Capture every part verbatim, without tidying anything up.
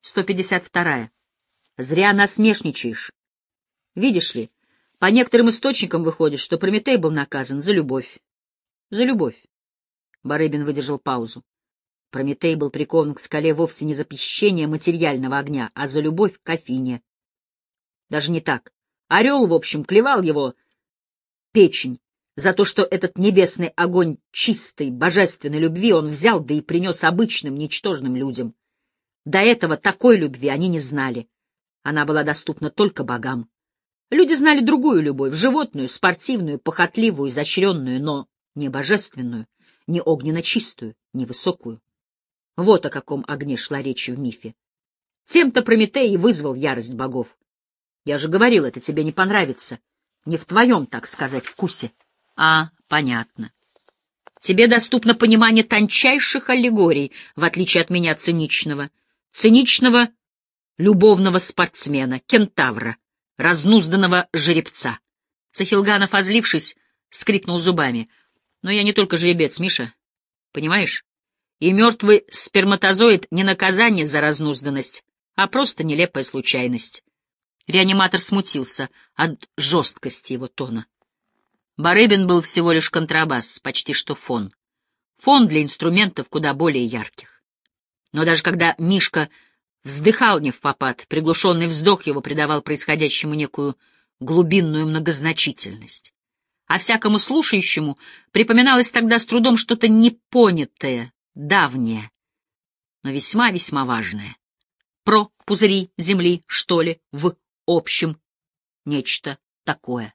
сто пятьдесят вторая. Зря насмешничаешь. Видишь ли, по некоторым источникам выходит, что Прометей был наказан за любовь. За любовь. Барыбин выдержал паузу. Прометей был прикован к скале вовсе не за похищение материального огня, а за любовь к Афине. Даже не так. Орел, в общем, клевал его печень за то, что этот небесный огонь чистой, божественной любви он взял, да и принес обычным, ничтожным людям. До этого такой любви они не знали. Она была доступна только богам. Люди знали другую любовь, животную, спортивную, похотливую, изощренную, но не божественную, не огненно-чистую, не высокую. Вот о каком огне шла речь в мифе. Тем-то Прометей и вызвал ярость богов. Я же говорил, это тебе не понравится. Не в твоем, так сказать, вкусе. А, понятно. Тебе доступно понимание тончайших аллегорий, в отличие от меня циничного. Циничного любовного спортсмена, кентавра, разнузданного жеребца. Цахилганов, озлившись, скрипнул зубами. Но я не только жеребец, Миша. Понимаешь? И мертвый сперматозоид не наказание за разнузданность, а просто нелепая случайность. Реаниматор смутился от жесткости его тона. Барыбин был всего лишь контрабас, почти что фон. Фон для инструментов куда более ярких. Но даже когда Мишка вздыхал невпопад, приглушенный вздох его придавал происходящему некую глубинную многозначительность. А всякому слушающему припоминалось тогда с трудом что-то непонятое, давнее, но весьма-весьма важное. Про пузыри Земли, что ли, в общем, нечто такое.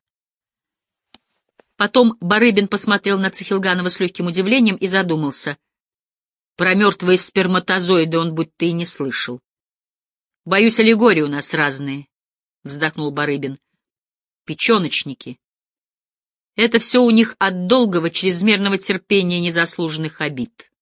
Потом Барыбин посмотрел на Цахилганова с легким удивлением и задумался. Про мертвые сперматозоиды он будто и не слышал. — Боюсь, аллегории у нас разные, — вздохнул Барыбин. — Печеночники. Это все у них от долгого, чрезмерного терпения незаслуженных обид.